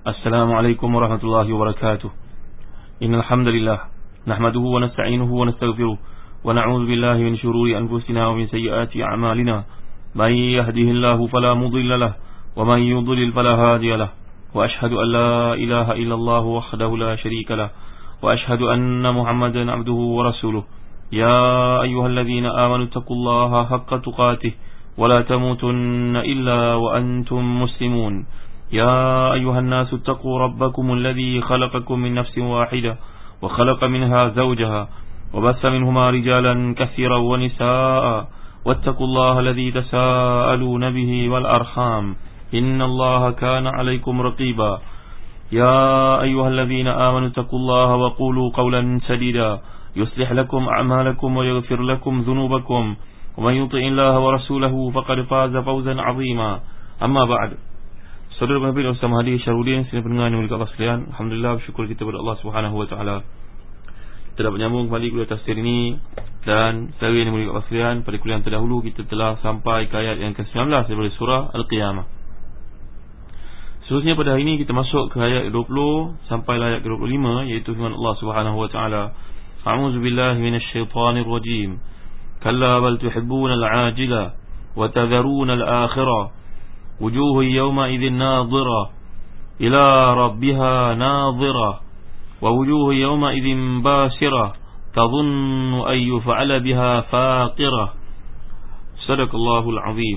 Assalamualaikum warahmatullahi wabarakatuh. Innal hamdalillah nahmaduhu wa nasta'inuhu wa nastaghfiruh wa na'udzu billahi min shururi anfusina wa min sayyiati a'malina. May yahdihillahu fala mudilla lahu wa may yudlil fala hadiya lahu. Wa ashhadu an la ilaha illallah wahdahu la sharika lahu wa ashhadu anna Muhammadan 'abduhu wa rasuluh. Ya ayyuhalladzina amanu taqullaha haqqa tuqatih wa la tamutunna illa wa antum muslimun. يا أيها الناس اتقوا ربكم الذي خلقكم من نفس واحدة وخلق منها زوجها وبث منهما رجالا كثيرا ونساء واتقوا الله الذي تساءلون به والأرحام إن الله كان عليكم رقيبا يا أيها الذين آمنوا اتقوا الله وقولوا قولا سديدا يصلح لكم أعمالكم ويغفر لكم ذنوبكم ومن يطع الله ورسوله فقد فاز فوزا عظيما. أما بعد. Saudara Nabi dan Ustaz Mahdi Syarudin, sini pendengar yang mulia Allah sekalian, alhamdulillah, bersyukur kita kepada Allah Subhanahu wa taala. Kita dapat menyambung kembali kuliah tafsir ini, dan saya yang mulia Allah sekalian, pada kuliah yang terdahulu kita telah sampai ke ayat yang ke-19 daripada surah Al-Qiyamah. Seterusnya pada hari ini kita masuk ke ayat 20 sampai ayat ke-25, iaitu firman Allah Subhanahu wa taala. A'udzu billahi minasyaitonir rajim. Kalla bal tuhibbuna al-'ajila wa tadharuna al-akhirah. وجوه يومئذ ناظرة إلى ربها ناظرة ووجوه يومئذ باسرة تظن أن يفعل بها فاقرة. صدق الله العظيم.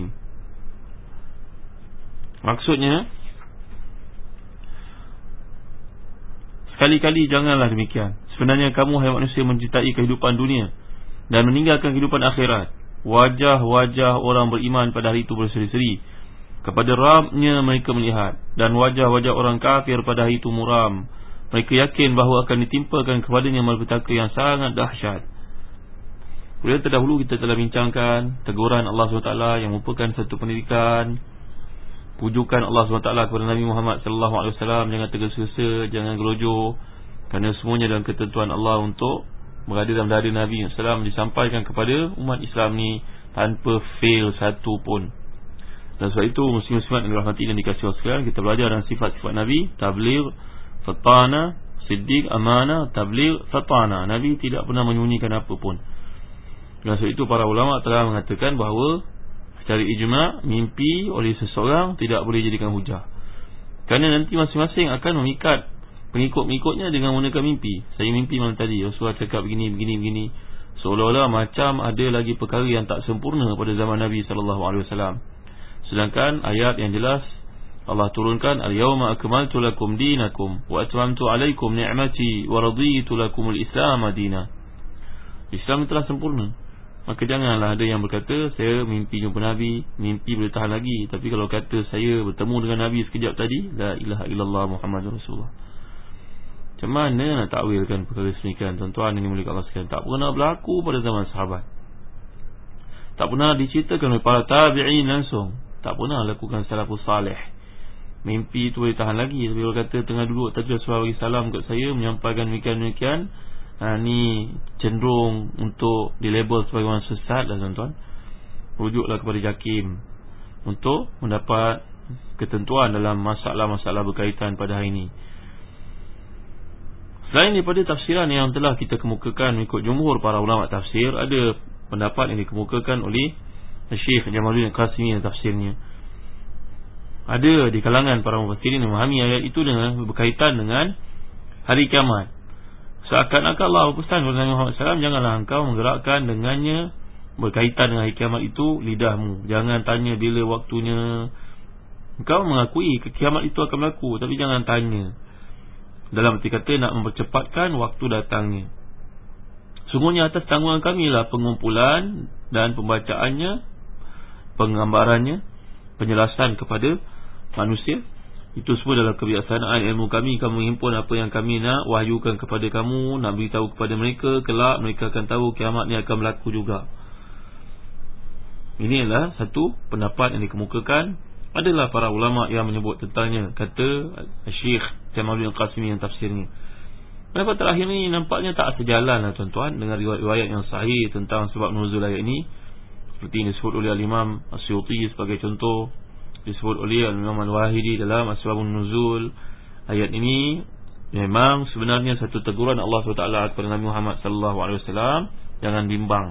Maksudnya, sekali-kali janganlah demikian. Sebenarnya kamu hai manusia mencintai kehidupan dunia dan meninggalkan kehidupan akhirat. Wajah-wajah orang beriman pada hari itu berseri-seri. Kepada Rabb-Nya mereka melihat, dan wajah-wajah orang kafir pada hari itu muram. Mereka yakin bahawa akan ditimpakan kepadanya malapetaka yang sangat dahsyat. Kemudian terdahulu kita telah bincangkan teguran Allah SWT yang merupakan satu pendidikan, pujukan Allah SWT kepada Nabi Muhammad SAW. Jangan tergesa-gesa, jangan gelojoh, kerana semuanya dalam ketentuan Allah untuk berada dalam dada Nabi SAW, disampaikan kepada umat Islam ni tanpa fail satu pun. Dan sebab itu muslim-muslimat yang dirahmati dan dikasihi Allah sekalian, kita belajar dengan sifat-sifat Nabi: tabligh, fatana, siddiq, amanah, tabligh, fatana. Nabi tidak pernah menyembunyikan apa pun. Dan sebab itu para ulama telah mengatakan bahawa secara ijma' mimpi oleh seseorang tidak boleh jadikan hujah, kerana nanti masing-masing akan memikat pengikut-pengikutnya dengan menggunakan mimpi. Saya mimpi malam tadi, Rasulullah cakap begini. Seolah-olah macam ada lagi perkara yang tak sempurna pada zaman Nabi SAW. Sedangkan ayat yang jelas Allah turunkan, al-yawma akmaltu lakum dinakum wa atmamtu alaikum ni'mati wa raditu lakumul Islam madina. Islam telah sempurna. Maka janganlah ada yang berkata saya mimpi jumpa Nabi, mimpi boleh tahan lagi. Tapi kalau kata saya bertemu dengan Nabi sekejap tadi, la ilaha illallah Muhammadur Rasulullah. Macam mana nak takwilkan perkara semikian, tuan-tuan yang dimuliakan Allah sekalian? Tak pernah berlaku pada zaman sahabat, tak pernah diceritakan oleh para tabi'in langsung, tak pernah lakukan salafus salih. Mimpi itu boleh tahan lagi. Tapi kalau kata tengah duduk tadi Rasulullah bagi salam kat saya, menyampaikan demikian, ni cenderung untuk dilabel sebagai orang sesat lah, tuan-tuan. Rujuklah kepada JAKIM untuk mendapat ketentuan dalam masalah-masalah berkaitan pada hari ini. Selain daripada tafsiran yang telah kita kemukakan mengikut jumhur para ulama tafsir, ada pendapat yang dikemukakan oleh Syekh Jamaluddin Qasimi dan tafsirnya. Ada di kalangan para mufassirin yang memahami ayat itu dengan berkaitan dengan hari kiamat. Seakan-akan Allah berpesan kepada Nabi Muhammad SAW, janganlah engkau menggerakkan dengannya berkaitan dengan hari kiamat itu lidahmu. Jangan tanya bila waktunya. Engkau mengakui kiamat itu akan berlaku, tapi jangan tanya. Dalam arti kata nak mempercepatkan waktu datangnya. Sungguhnya atas tanggungan kami lah pengumpulan dan pembacaannya, penggambarannya, penjelasan kepada manusia. Itu semua dalam kebiasaan ilmu kami. Kamu himpun apa yang kami nak wahyukan kepada kamu, nak beritahu kepada mereka. Kelak mereka akan tahu kiamat ni akan berlaku juga. Ini adalah satu pendapat yang dikemukakan. Adalah para ulama yang menyebut tentangnya. Kata Syekh Jamaluddin Qasimi yang tafsirnya. Pendapat terakhir ni nampaknya tak sejalan lah, tuan-tuan, dengan riwayat-riwayat yang sahih tentang sebab nuzul ayat ini. Seperti yang disebut oleh Al-Imam As-Suyuti sebagai contoh, disebut oleh Al-Imam Al-Wahidi dalam Asbabun Nuzul, Ayat ini memang sebenarnya satu teguran Allah SWT kepada Nabi Muhammad SAW. Jangan bimbang.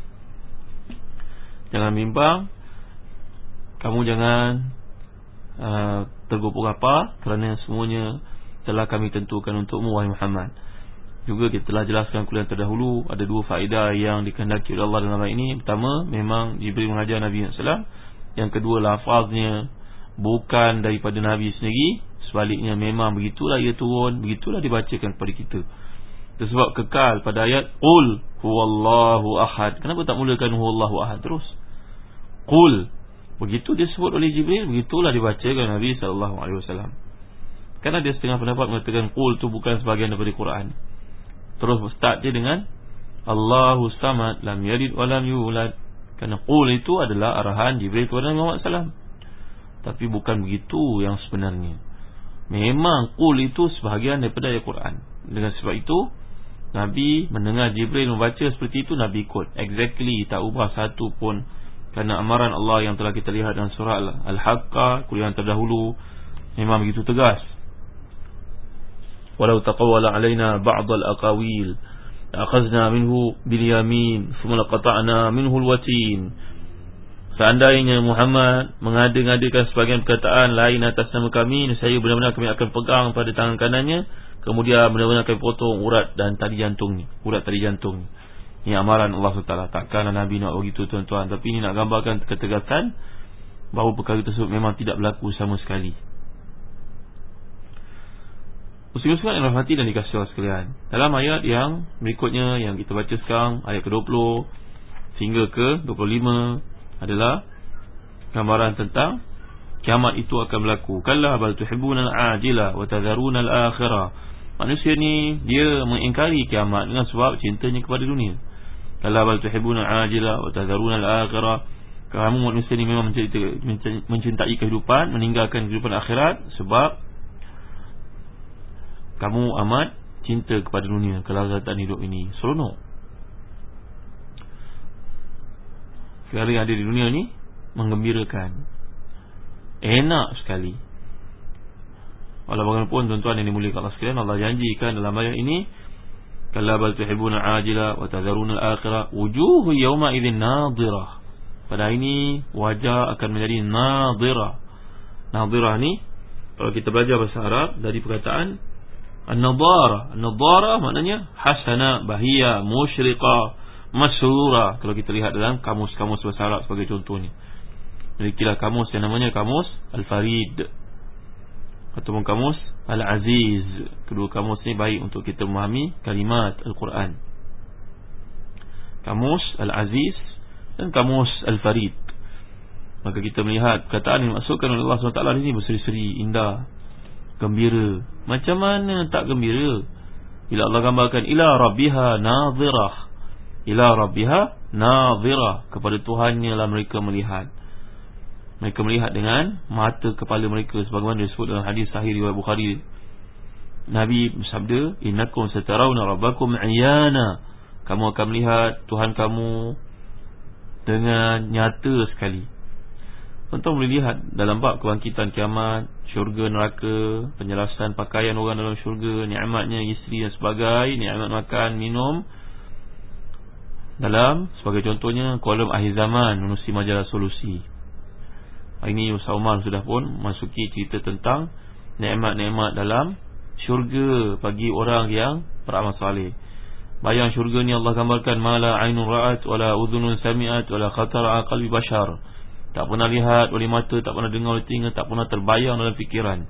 Jangan bimbang. Kamu jangan tergopoh apa, kerana semuanya telah kami tentukan untukmu wahai Muhammad. Juga kita telah jelaskan kuliah terdahulu, ada dua faedah yang dikehendaki oleh Allah dalam ayat ini. Pertama, memang Jibril mengajar Nabi SAW. Yang kedua, lafaznya bukan daripada Nabi sendiri, sebaliknya memang begitulah ia turun, begitulah dibacakan kepada kita. Itu sebab kekal pada ayat Qul huwallahu ahad. Kenapa tak mulakan huwallahu ahad terus? Qul, begitu disebut oleh Jibril, begitulah dibacakan Nabi SAW. Kerana dia setengah pendapat mengatakan Qul tu bukan sebahagian daripada Quran. Terus start dia dengan Allahu samad, lam yalid wa lam yulad. Kerana Qul itu adalah arahan Jibril kepada Nabi Muhammad SAW. Tapi bukan begitu yang sebenarnya. Memang Qul itu sebahagian daripada ayat Quran. Dengan sebab itu Nabi mendengar Jibril membaca seperti itu, Nabi ikut exactly, tak ubah satu pun. Kerana amaran Allah yang telah kita lihat dalam surah Al-Haqqah, kuliah terdahulu, memang begitu tegas. Walau taqawwala alaina ba'd al-aqawil akhazna minhu bil yamin thumma laqata'na minhu al-watin. Seandainya Muhammad mengada-ngadakan sebahagian perkataan lain atas nama kami, saya benar-benar kami akan pegang pada tangan kanannya, kemudian benar-benar kami potong urat dan tali jantungnya, urat tali jantungnya. Ini amaran Allah SWT. Takkanlah Nabi nak begitu tuan-tuan. Tapi ini nak gambarkan ketegasan bahawa perkara tersebut memang tidak berlaku sama sekali. Muslim-muslim yang rahmati dan dikasihi Allah sekalian, dalam ayat yang berikutnya yang kita baca sekarang, ayat ke-20 sehingga ke-25, adalah gambaran tentang kiamat itu akan berlaku. Kalla bal tuhibbuna al-ajila wa tadharuna al-akhirah. Manusia ni dia mengingkari kiamat dengan sebab cintanya kepada dunia. Kalla bal tuhibbuna al-ajila wa tadharuna al-akhirah. Kamu manusia ni memang mencintai kehidupan, meninggalkan kehidupan akhirat sebab kamu amat cinta kepada dunia, kelazatan hidup ini. Seronok. Segala yang ada di dunia ni menggembirakan, enak sekali. Walau bagaimanapun tuan-tuan yang dimuliakan Allah sekalian, Allah janjikan dalam ayat ini, kalla bal tuhibbuna al-ajila wa tadharuna al-akhirah wujuhu yawma idzin nadhirah. Pada hari ini wajah akan menjadi nadhirah. Nadhirah ni kalau kita belajar bahasa Arab dari perkataan an-nadhara. An-nadhara maknanya hasana, bahia, musyriqah, masrura. Kalau kita lihat dalam kamus-kamus bahasa Arab sebagai contohnya, milikilah kamus yang namanya kamus Al-Farid ataupun kamus Al-Aziz. Kedua kamus ni baik untuk kita memahami kalimat Al-Quran. Kamus Al-Aziz dan kamus Al-Farid. Maka kita melihat perkataan yang dimaksudkan oleh Allah SWT ini berseri-seri, indah, gembira. Macam mana tak gembira bila Allah gambarkan ila rabbiha nadhirah. Ila rabbiha nadhirah, kepada Tuhannya lah mereka melihat. Mereka melihat dengan mata kepala mereka, sebagaimana disebut dalam hadis sahih riwayat Bukhari. Nabi bersabda, innakum satarawna rabbakum iyana. Kamu akan melihat Tuhan kamu dengan nyata sekali. Tuan-tuan boleh lihat dalam bab kebangkitan kiamat, syurga neraka, penjelasan pakaian orang dalam syurga, nikmatnya isteri dan sebagainya, nikmat makan, minum. Dalam sebagai contohnya kolom akhir zaman menerusi majalah Solusi. Ini Ustaz Umar sudah pun masuki cerita tentang nikmat-nikmat dalam syurga bagi orang yang beramal saleh. Bayang syurga ni Allah gambarkan mala ainun ra'at wala udhunun sami'at wala khatara qalbi bashar. Tak pernah lihat oleh mata, tak pernah dengar oleh telinga, tak pernah terbayang dalam fikiran.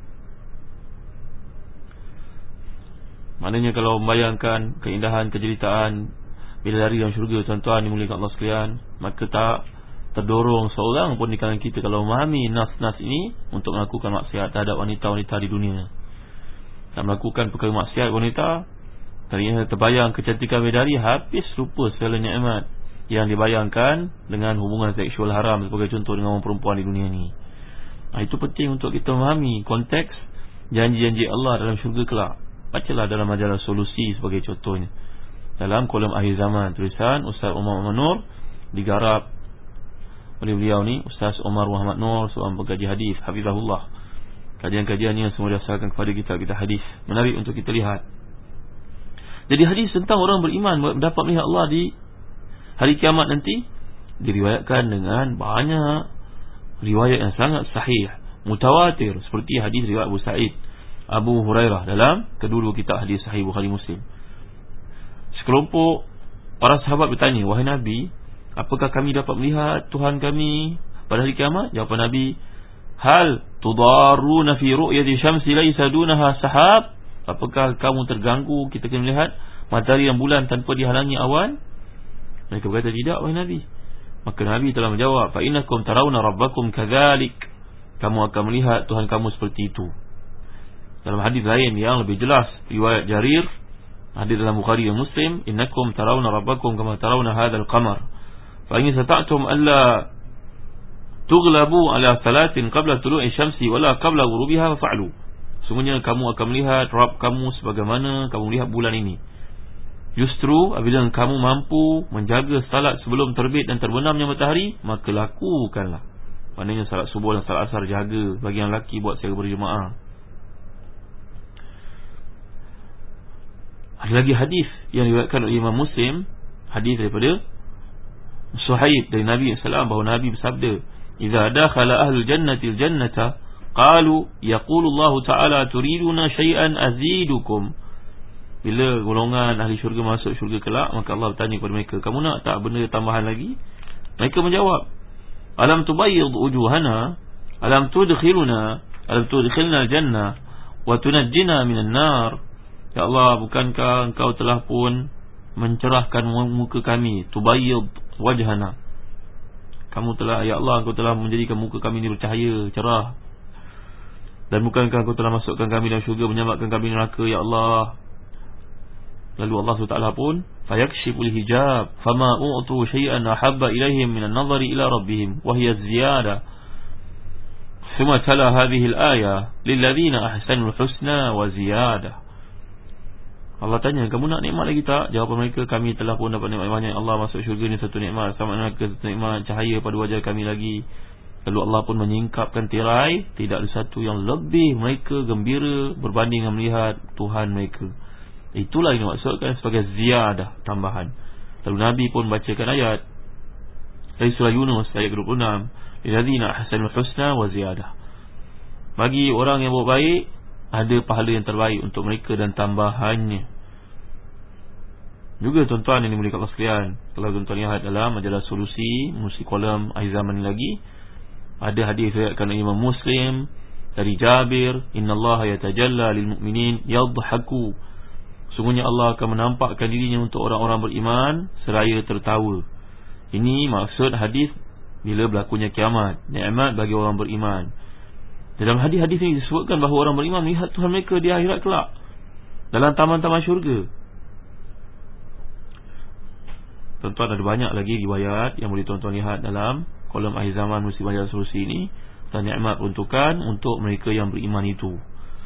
Maknanya kalau membayangkan keindahan, kejeritaan bidadari dalam syurga, tuan-tuan dimuliakan Allah sekalian, maka tak terdorong seorang pun di kalangan kita kalau memahami nas-nas ini untuk melakukan maksiat terhadap wanita-wanita di dunia. Tak melakukan perkara maksiat wanita, ternyata terbayang kecantikan bidadari, habis lupa segala nikmat yang dibayangkan dengan hubungan seksual haram sebagai contoh dengan orang perempuan di dunia ni. Itu penting untuk kita memahami konteks janji-janji Allah dalam syurga kelak. Bacalah dalam majalah Solusi sebagai contohnya. Dalam kolom akhir zaman, tulisan Ustaz Umar Muhammad Nur, digarap oleh beliau ni, Ustaz Umar Muhammad Nur, seorang pengkaji hadis, hafizahullah. Kajian-kajiannya semua dasarkan kepada kitab-kitab hadis. Menarik untuk kita lihat. Jadi hadis tentang orang beriman dapat melihat Allah di hari kiamat nanti diriwayatkan dengan banyak riwayat yang sangat sahih, mutawatir, seperti hadis riwayat Abu Sa'id, Abu Hurairah dalam kedua-dua kitab hadis sahih Bukhari Muslim. Sekelompok para sahabat bertanya, wahai Nabi, apakah kami dapat melihat Tuhan kami pada hari kiamat? Jawapan Nabi, hal tudaruna fi ru'yati syamsi laysa dunaha sahab? Apakah kamu terganggu kita akan melihat matahari dan bulan tanpa dihalangi awan? Mereka berkata, tidak wahai Nabi. Maka Nabi telah menjawab, fa innakum tarawna rabbakum kadzalik. Kamu akan melihat Tuhan kamu seperti itu. Dalam hadis lain yang lebih jelas, riwayat Jarir, hadis dalam Bukhari dan Muslim, innakum tarawna rabbakum kama tarawna hadzal qamar. Fa in sata'tum alla tughlabu ala salatin qabla tulu'i syamsi wala qabla ghurubiha fa'alu. Sungguhnya kamu akan melihat Rabb kamu sebagaimana kamu melihat bulan ini. Justru apabila kamu mampu menjaga salat sebelum terbit dan terbenamnya matahari, maka lakukanlah. Maknanya salat subuh dan salat asar jaga, bagi yang lelaki buat secara berjemaah. Ada lagi hadis yang diriwayatkan oleh Imam Muslim, hadis daripada Suhaib dari Nabi sallallahu alaihi wasallam, bahawa Nabi bersabda, "Idza dakhala ahlul jannati al-jannata qalu yaqulu Allah Ta'ala turiduna syai'an azidukum." Bila golongan ahli syurga masuk syurga kelak, maka Allah bertanya kepada mereka, kamu nak tak benda tambahan lagi? Mereka menjawab, alam tubayyid wujuhana, alam tudkhilna al-jannah wa tunajjina minan nar. Ya Allah, bukankah engkau telah pun mencerahkan muka kami? Tubayyid wajhana, kamu telah, ya Allah, engkau telah menjadikan muka kami ini bercahaya, cerah. Dan bukankah engkau telah masukkan kami dalam syurga, menyelamatkan kami dari neraka, ya Allah? Lalu Allah SWT pun fayakshiful hijab fama u'tu syai'an ahabba ilaihim minan nazari ila rabbihim wa hiya ziyada. Thumma tala hadhihi al-ayah lilladhina ahsanul husna wa ziyadah. Allah tanya, kamu nak nikmat lagi tak? Jawapan mereka, kami telah pun dapat nikmat banyak. Allah masuk syurga ni satu nikmat, sama neraka satu nikmat, cahaya pada wajah kami lagi. Lalu Allah pun menyingkapkan tirai, tidak ada satu yang lebih mereka gembira berbanding dengan melihat Tuhan mereka. Itulah yang dimaksudkan sebagai ziyadah, tambahan. Lalu Nabi pun bacakan ayat dari surah Yunus ayat 26, lilladzina ahsanul husna wa ziyadah. Bagi orang yang buat baik ada pahala yang terbaik untuk mereka dan tambahannya. Juga tuan-tuan yang dimuliakan Allah sekalian, kalau tuan-tuan lihat dalam majalah Solusi, musi kolam akhir zaman lagi, ada hadis riwayatkan oleh Imam Muslim dari Jabir, innallaha yatajalla lil mu'minin yadhaku. Sungguhnya Allah akan menampakkan dirinya untuk orang-orang beriman seraya tertawa. Ini maksud hadis bila berlakunya kiamat, nikmat bagi orang beriman. Dalam hadis-hadis ini disebutkan bahawa orang beriman melihat Tuhan mereka di akhirat kelak dalam taman-taman syurga. Tuan-tuan, ada banyak lagi riwayat yang boleh tuan-tuan lihat dalam kolom akhir zaman musim majalah Solusi ini, dan nikmat peruntukan untuk mereka yang beriman itu.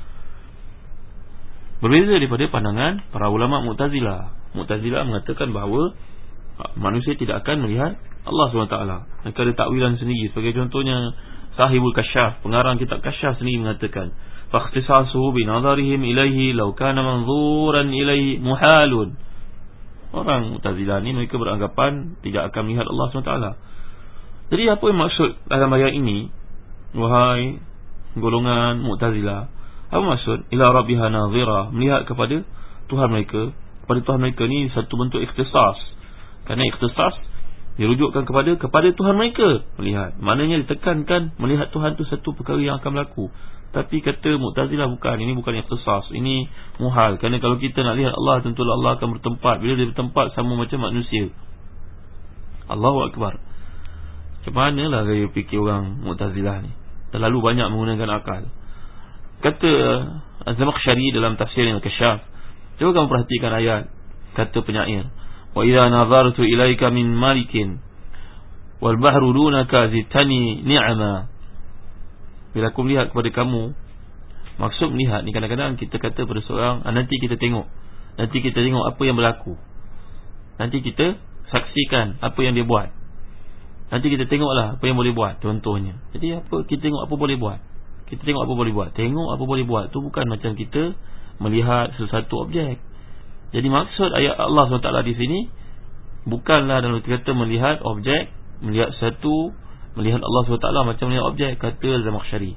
Berbeza daripada pandangan para ulama Mu'tazilah. Mu'tazilah mengatakan bahawa manusia tidak akan melihat Allah SWT. Mereka ada takwilan sendiri. Sebagai contohnya Sahibul Kasyaf, pengarang kitab Kasyaf sendiri mengatakan, fakhtisasuhu binadharihim ilaihi law kana manzuran ilaihi muhalun. Orang Mu'tazilah ni mereka beranggapan tidak akan melihat Allah SWT. Jadi apa yang maksud dalam ayat ini, wahai golongan Mu'tazilah? Apa maksud? Ila rabbiha nazira, melihat kepada Tuhan mereka. Kepada Tuhan mereka ni satu bentuk ikhtisas. Kerana ikhtisas dirujukkan kepada Tuhan mereka melihat. Maknanya ditekankan melihat Tuhan tu satu perkara yang akan berlaku. Tapi kata Mu'tazilah bukan, ini bukan ikhtisas, ini muhal. Kerana kalau kita nak lihat Allah, tentulah Allah akan bertempat. Bila dia bertempat sama macam manusia. Allahu Akbar. Macam manalah gaya fikir orang Mu'tazilah ni, terlalu banyak menggunakan akal. Kata Az-Zamakhsyari dalam tafsir Al-Kasyaf, cuba kamu perhatikan ayat, kata penyair, wa idza nazartu ilaika min malikin wal bahru dunaka zitani ni'ma. Bila aku melihat kepada kamu, maksud melihat ni kadang-kadang kita kata pada seorang, nanti kita tengok apa yang berlaku, nanti kita saksikan apa yang dia buat, nanti kita tengoklah apa yang boleh buat, contohnya. Jadi apa kita tengok apa boleh buat. kita tengok apa boleh buat. Tengok apa boleh buat tu bukan macam kita melihat sesuatu objek. Jadi maksud ayat Allah SWT di sini bukanlah dalam arti kata melihat objek, melihat satu, melihat Allah SWT macam melihat objek, kata Zamakhsyari.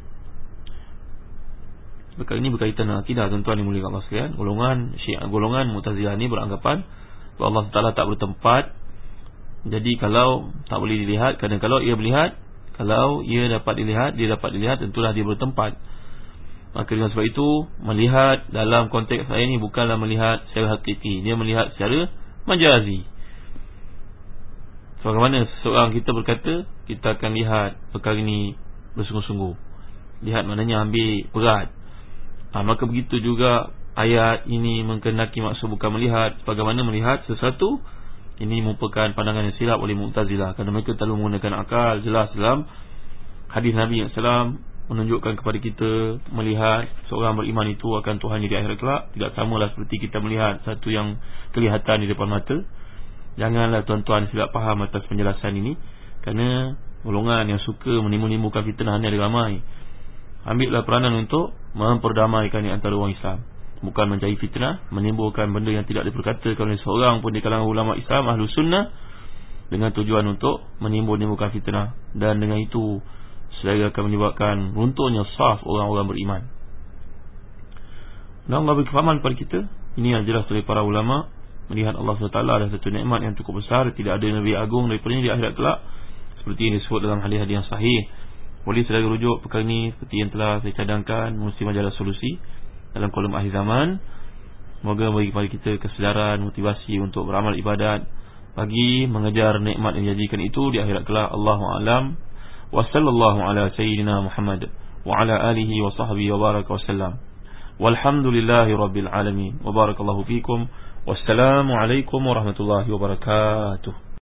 Perkara ini berkaitan dengan akidah, tuan-tuan yang mulia Allah sekalian. Golongan Mu'tazilah ni beranggapan bahawa Allah SWT tak bertempat. Jadi kalau tak boleh dilihat, kerana kalau ia melihat, kalau ia dapat dilihat, dia dapat dilihat, tentulah dia bertempat. Maka dengan sebab itu, melihat dalam konteks saya ini bukanlah melihat secara hakiki, dia melihat secara majazi. Sebagaimana seorang kita berkata, kita akan lihat perkara ini bersungguh-sungguh. Lihat maknanya ambil berat. Maka begitu juga ayat ini mengkenaki maksud bukan melihat, bagaimana melihat sesuatu. Ini merupakan pandangan yang silap oleh Mu'tazilah, kerana mereka terlalu menggunakan akal. Jelas dalam hadis Nabi SAW menunjukkan kepada kita melihat seorang beriman itu akan Tuhan di akhirat kelak tidak samalah seperti kita melihat satu yang kelihatan di depan mata. Janganlah tuan-tuan silap faham atas penjelasan ini, kerana golongan yang suka menimbulkan fitnah ni ada ramai. Ambillah peranan untuk memperdamaikan di antara orang Islam, bukan mencari fitnah, menimbulkan benda yang tidak diperkatakan oleh seorang pun di kalangan ulama Islam Ahlus Sunnah, dengan tujuan untuk menimbulkan fitnah. Dan dengan itu saya akan menyebabkan runtuhnya saf orang-orang beriman. Dan Allah beri kefahaman kepada kita. Ini yang jelas oleh para ulama, melihat Allah SWT adalah satu nikmat yang cukup besar. Tidak ada yang lebih agung daripadanya di akhirat kelak, seperti yang disebut dalam hadis-hadis yang sahih. Boleh saya rujuk perkara ini seperti yang telah saya cadangkan, mesti majalah solusi dalam kolom akhir zaman. Semoga bagi kepada kita kesedaran, motivasi untuk beramal ibadat bagi mengejar nikmat yang dijadikan itu di akhirat kelak. Allahu a'lam. Wa sallallahu ala sayyidina Muhammad wa ala alihi wa sahbihi wa baraka wa sallam. Walhamdulillahi rabbil alamin. Wa barakallahu fikum. Wassalamu alaikum warahmatullahi wabarakatuh.